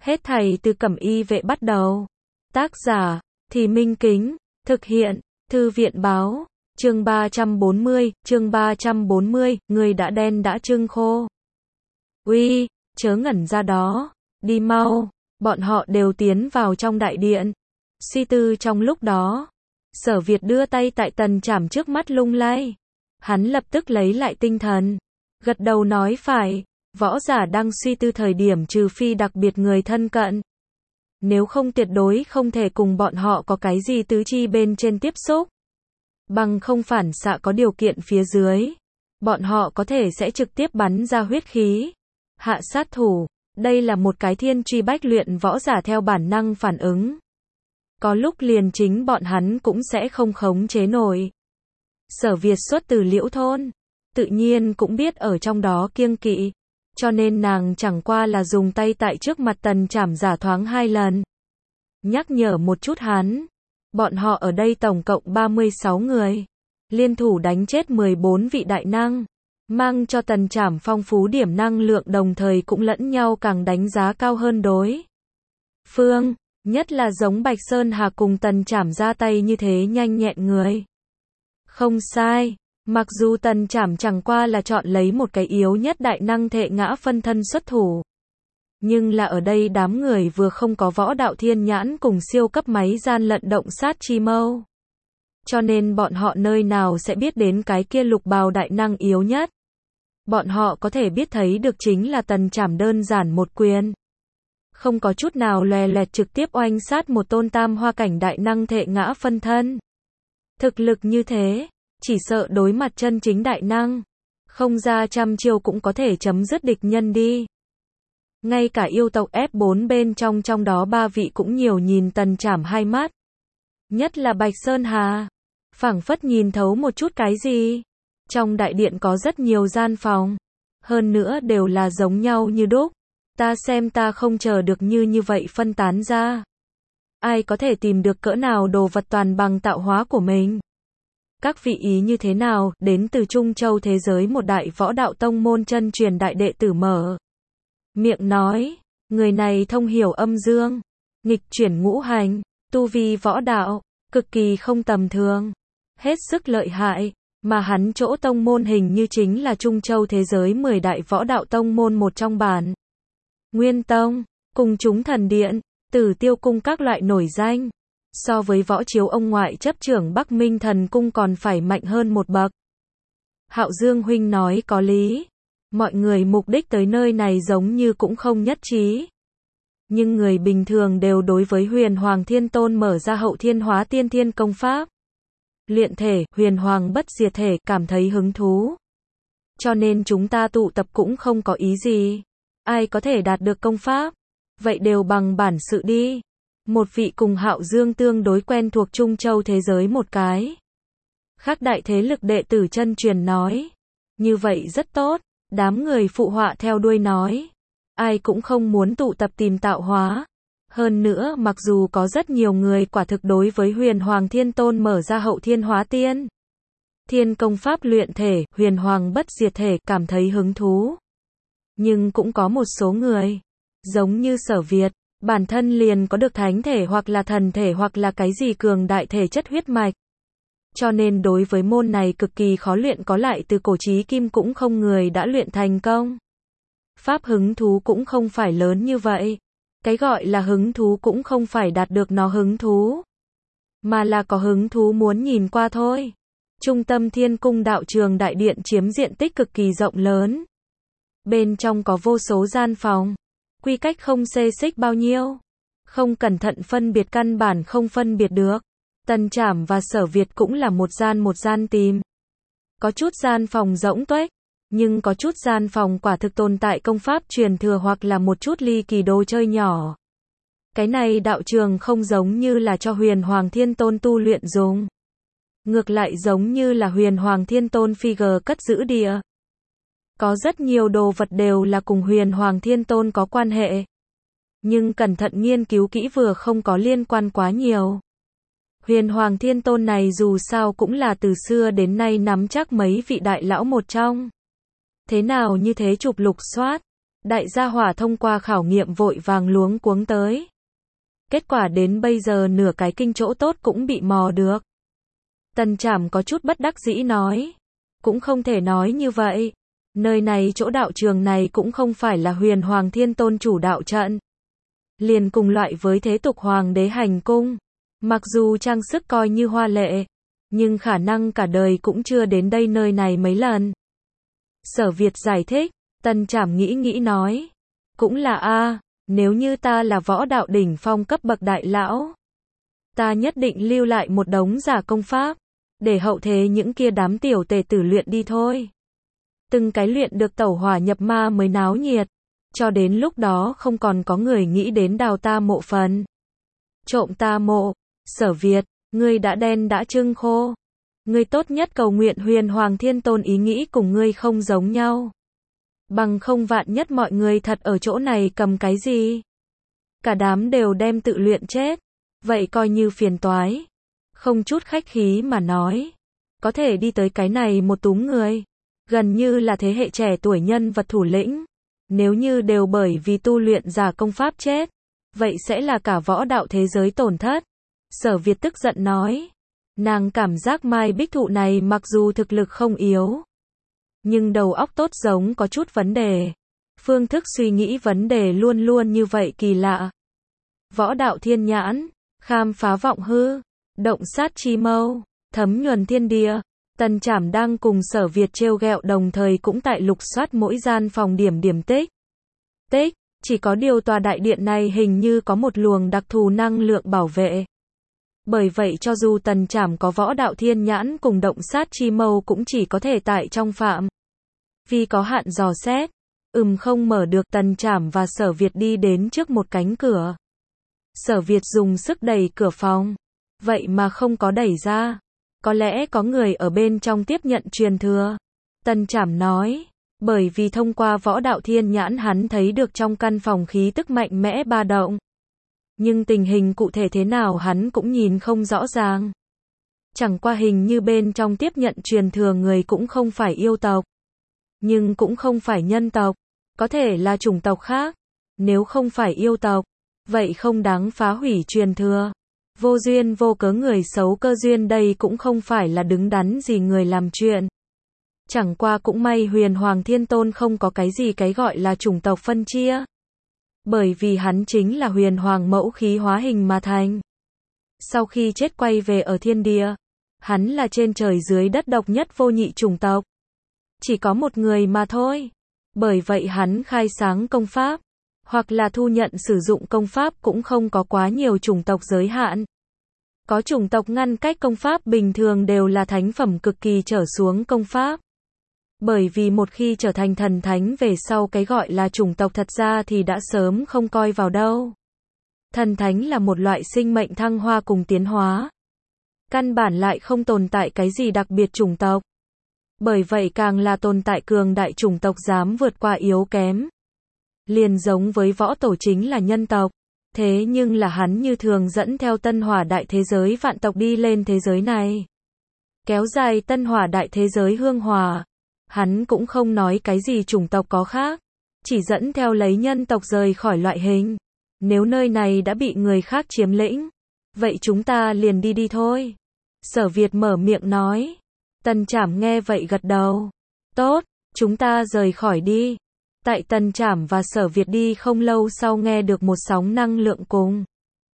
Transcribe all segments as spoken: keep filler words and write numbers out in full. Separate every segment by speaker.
Speaker 1: Hết thảy từ Cẩm Y vệ bắt đầu. Tác giả, Thì Minh Kính, thực hiện, Thư viện báo, chương ba trăm bốn mươi, chương ba trăm bốn mươi, người đã đen đã trưng khô. Uy, chớ ngẩn ra đó, đi mau, bọn họ đều tiến vào trong đại điện. Suy tư trong lúc đó, Sở Việt đưa tay tại Tần Trảm trước mắt lung lay. Hắn lập tức lấy lại tinh thần, gật đầu nói phải, võ giả đang suy tư thời điểm trừ phi đặc biệt người thân cận. Nếu không tuyệt đối không thể cùng bọn họ có cái gì tứ chi bên trên tiếp xúc. Bằng không phản xạ có điều kiện phía dưới, bọn họ có thể sẽ trực tiếp bắn ra huyết khí. Hạ sát thủ, đây là một cái thiên truy bách luyện võ giả theo bản năng phản ứng. Có lúc liền chính bọn hắn cũng sẽ không khống chế nổi. Sở Việt xuất từ Liễu thôn, tự nhiên cũng biết ở trong đó kiêng kỵ, cho nên nàng chẳng qua là dùng tay tại trước mặt Tần Trảm giả thoáng hai lần. Nhắc nhở một chút hắn, bọn họ ở đây tổng cộng ba mươi sáu người, liên thủ đánh chết mười bốn vị đại năng, mang cho Tần Trảm phong phú điểm năng lượng, đồng thời cũng lẫn nhau càng đánh giá cao hơn đối phương, nhất là giống Bạch Sơn Hà cùng Tần Trảm ra tay như thế nhanh nhẹn người. Không sai, mặc dù Tần Trảm chẳng qua là chọn lấy một cái yếu nhất đại năng thệ ngã phân thân xuất thủ, nhưng là ở đây đám người vừa không có võ đạo thiên nhãn cùng siêu cấp máy gian lận động sát chi mâu, cho nên bọn họ nơi nào sẽ biết đến cái kia lục bào đại năng yếu nhất. Bọn họ có thể biết thấy được chính là Tần Trảm đơn giản một quyền, không có chút nào lòe loẹt trực tiếp oanh sát một tôn tam hoa cảnh đại năng thệ ngã phân thân. Thực lực như thế, chỉ sợ đối mặt chân chính đại năng, không ra trăm chiêu cũng có thể chấm dứt địch nhân đi. Ngay cả yêu tộc ép bốn bên trong trong đó ba vị cũng nhiều nhìn Tần Trảm hai mắt. Nhất là Bạch Sơn Hà, phảng phất nhìn thấu một chút cái gì. Trong đại điện có rất nhiều gian phòng, hơn nữa đều là giống nhau như đúc. Ta xem ta không chờ được như như vậy phân tán ra. Ai có thể tìm được cỡ nào đồ vật toàn bằng tạo hóa của mình. Các vị ý như thế nào, đến từ Trung Châu thế giới một đại võ đạo tông môn chân truyền đại đệ tử mở miệng nói, người này thông hiểu âm dương, nghịch chuyển ngũ hành, tu vi võ đạo, cực kỳ không tầm thường, hết sức lợi hại, mà hắn chỗ tông môn hình như chính là Trung Châu thế giới mười đại võ đạo tông môn một trong bản. Nguyên Tông, cùng chúng thần điện, Tử Tiêu cung các loại nổi danh. So với Võ Chiếu ông ngoại chấp trưởng Bắc Minh thần cung còn phải mạnh hơn một bậc. Hạo Dương huynh nói có lý. Mọi người mục đích tới nơi này giống như cũng không nhất trí. Nhưng người bình thường đều đối với Huyền Hoàng Thiên Tôn mở ra hậu thiên hóa tiên thiên công pháp. Luyện thể, huyền hoàng bất diệt thể cảm thấy hứng thú. Cho nên chúng ta tụ tập cũng không có ý gì. Ai có thể đạt được công pháp, vậy đều bằng bản sự đi. Một vị cùng Hạo Dương tương đối quen thuộc Trung Châu thế giới một cái khác đại thế lực đệ tử chân truyền nói. Như vậy rất tốt, đám người phụ họa theo đuôi nói. Ai cũng không muốn tụ tập tìm tạo hóa. Hơn nữa mặc dù có rất nhiều người quả thực đối với Huyền Hoàng Thiên Tôn mở ra hậu thiên hóa tiên thiên công pháp luyện thể, huyền hoàng bất diệt thể cảm thấy hứng thú. Nhưng cũng có một số người, giống như Sở Việt, bản thân liền có được thánh thể hoặc là thần thể hoặc là cái gì cường đại thể chất huyết mạch. Cho nên đối với môn này cực kỳ khó luyện, có lại từ cổ chí kim cũng không người đã luyện thành công. Pháp hứng thú cũng không phải lớn như vậy. Cái gọi là hứng thú cũng không phải đạt được nó hứng thú, mà là có hứng thú muốn nhìn qua thôi. Trung tâm Thiên Cung đạo trường đại điện chiếm diện tích cực kỳ rộng lớn. Bên trong có vô số gian phòng, quy cách không xê xích bao nhiêu. Không cẩn thận phân biệt căn bản không phân biệt được. Tần Trảm và Sở Việt cũng là một gian một gian tìm. Có chút gian phòng rỗng tuếch, nhưng có chút gian phòng quả thực tồn tại công pháp truyền thừa hoặc là một chút ly kỳ đồ chơi nhỏ. Cái này đạo trường không giống như là cho Huyền Hoàng Thiên Tôn tu luyện dùng. Ngược lại giống như là Huyền Hoàng Thiên Tôn figure cất giữ địa. Có rất nhiều đồ vật đều là cùng Huyền Hoàng Thiên Tôn có quan hệ. Nhưng cẩn thận nghiên cứu kỹ vừa không có liên quan quá nhiều. Huyền Hoàng Thiên Tôn này dù sao cũng là từ xưa đến nay nắm chắc mấy vị đại lão một trong. Thế nào như thế chụp lục soát, Đại gia hỏa thông qua khảo nghiệm vội vàng luống cuống tới. Kết quả đến bây giờ nửa cái kinh chỗ tốt cũng bị mò được. Tần Trảm có chút bất đắc dĩ nói. Cũng không thể nói như vậy. Nơi này chỗ đạo trường này cũng không phải là Huyền Hoàng Thiên Tôn chủ đạo trận. Liền cùng loại với thế tục Hoàng đế hành cung. Mặc dù trang sức coi như hoa lệ, nhưng khả năng cả đời cũng chưa đến đây nơi này mấy lần. Sở Việt giải thích, Tần Trảm nghĩ nghĩ nói. Cũng là a, nếu như ta là võ đạo đỉnh phong cấp bậc đại lão, ta nhất định lưu lại một đống giả công pháp, để hậu thế những kia đám tiểu tề tử luyện đi thôi. Từng cái luyện được tẩu hỏa nhập ma mới náo nhiệt, cho đến lúc đó không còn có người nghĩ đến đào ta mộ phần. Trộm ta mộ, Sở Việt, ngươi đã đen đã chưng khô. Ngươi tốt nhất cầu nguyện Huyền Hoàng Thiên Tôn ý nghĩ cùng ngươi không giống nhau. Bằng không vạn nhất mọi người thật ở chỗ này cầm cái gì. Cả đám đều đem tự luyện chết. Vậy coi như phiền toái. Không chút khách khí mà nói. Có thể đi tới cái này một túm người. Gần như là thế hệ trẻ tuổi nhân vật thủ lĩnh. Nếu như đều bởi vì tu luyện giả công pháp chết. Vậy sẽ là cả võ đạo thế giới tổn thất. Sở Việt tức giận nói. Nàng cảm giác Mai Bích Thụ này mặc dù thực lực không yếu, nhưng đầu óc tốt giống có chút vấn đề. Phương thức suy nghĩ vấn đề luôn luôn như vậy kỳ lạ. Võ đạo thiên nhãn, khám phá vọng hư, động sát chi mâu, thấm nhuần thiên địa. Tần Trảm đang cùng Sở Việt trêu ghẹo đồng thời cũng tại lục soát mỗi gian phòng điểm điểm tích. Tích, chỉ có điều tòa đại điện này hình như có một luồng đặc thù năng lượng bảo vệ. Bởi vậy cho dù Tần Trảm có võ đạo thiên nhãn cùng động sát chi mâu cũng chỉ có thể tại trong phạm. Vì có hạn dò xét, ừm không mở được. Tần Trảm và Sở Việt đi đến trước một cánh cửa. Sở Việt dùng sức đẩy cửa phòng, vậy mà không có đẩy ra. Có lẽ có người ở bên trong tiếp nhận truyền thừa. Tần Trảm nói, bởi vì thông qua võ đạo thiên nhãn hắn thấy được trong căn phòng khí tức mạnh mẽ ba động. Nhưng tình hình cụ thể thế nào hắn cũng nhìn không rõ ràng. Chẳng qua hình như bên trong tiếp nhận truyền thừa người cũng không phải yêu tộc, nhưng cũng không phải nhân tộc, có thể là chủng tộc khác. Nếu không phải yêu tộc, vậy không đáng phá hủy truyền thừa. Vô duyên vô cớ người xấu cơ duyên đây cũng không phải là đứng đắn gì người làm chuyện. Chẳng qua cũng may Huyền Hoàng Thiên Tôn không có cái gì cái gọi là chủng tộc phân chia. Bởi vì hắn chính là Huyền Hoàng mẫu khí hóa hình mà thành. Sau khi chết quay về ở thiên địa, hắn là trên trời dưới đất độc nhất vô nhị chủng tộc. Chỉ có một người mà thôi. Bởi vậy hắn khai sáng công pháp, hoặc là thu nhận sử dụng công pháp cũng không có quá nhiều chủng tộc giới hạn. Có chủng tộc ngăn cách công pháp bình thường đều là thánh phẩm cực kỳ trở xuống công pháp. Bởi vì một khi trở thành thần thánh về sau cái gọi là chủng tộc thật ra thì đã sớm không coi vào đâu. Thần thánh là một loại sinh mệnh thăng hoa cùng tiến hóa. Căn bản lại không tồn tại cái gì đặc biệt chủng tộc. Bởi vậy càng là tồn tại cường đại chủng tộc dám vượt qua yếu kém. Liền giống với võ tổ chính là nhân tộc. Thế nhưng là hắn như thường dẫn theo tân hỏa đại thế giới vạn tộc đi lên thế giới này. Kéo dài tân hỏa đại thế giới hương hòa. Hắn cũng không nói cái gì chủng tộc có khác. Chỉ dẫn theo lấy nhân tộc rời khỏi loại hình. Nếu nơi này đã bị người khác chiếm lĩnh, vậy chúng ta liền đi đi thôi. Sở Việt mở miệng nói. Tần Trảm nghe vậy gật đầu. Tốt, chúng ta rời khỏi đi. Tại Tần Trảm và Sở Việt đi không lâu sau nghe được một sóng năng lượng cùng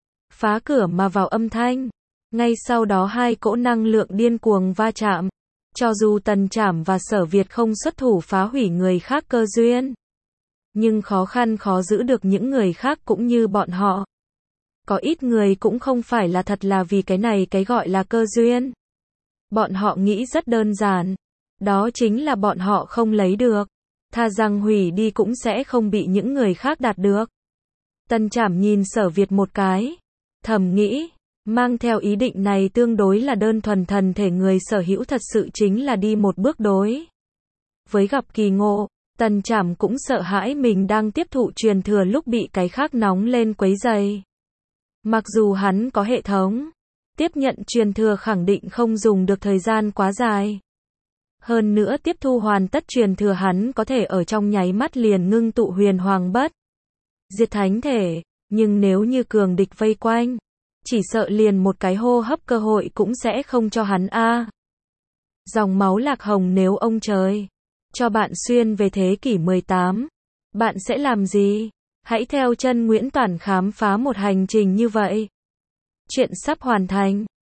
Speaker 1: phá cửa mà vào âm thanh. Ngay sau đó hai cỗ năng lượng điên cuồng va chạm. Cho dù Tần Trảm và Sở Việt không xuất thủ phá hủy người khác cơ duyên, nhưng khó khăn khó giữ được những người khác cũng như bọn họ. Có ít người cũng không phải là thật là vì cái này cái gọi là cơ duyên. Bọn họ nghĩ rất đơn giản. Đó chính là bọn họ không lấy được. Thà rằng hủy đi cũng sẽ không bị những người khác đạt được. Tần Trảm nhìn Sở Việt một cái. Thầm nghĩ, mang theo ý định này tương đối là đơn thuần thần thể người sở hữu thật sự chính là đi một bước đối. Với gặp kỳ ngộ, Tần Trảm cũng sợ hãi mình đang tiếp thụ truyền thừa lúc bị cái khác nóng lên quấy rầy. Mặc dù hắn có hệ thống tiếp nhận truyền thừa khẳng định không dùng được thời gian quá dài. Hơn nữa tiếp thu hoàn tất truyền thừa hắn có thể ở trong nháy mắt liền ngưng tụ huyền hoàng bất diệt thánh thể, nhưng nếu như cường địch vây quanh, chỉ sợ liền một cái hô hấp cơ hội cũng sẽ không cho hắn a. Dòng máu Lạc Hồng nếu ông trời cho bạn xuyên về thế kỷ mười tám, bạn sẽ làm gì? Hãy theo chân Nguyễn Toản khám phá một hành trình như vậy. Chuyện sắp hoàn thành.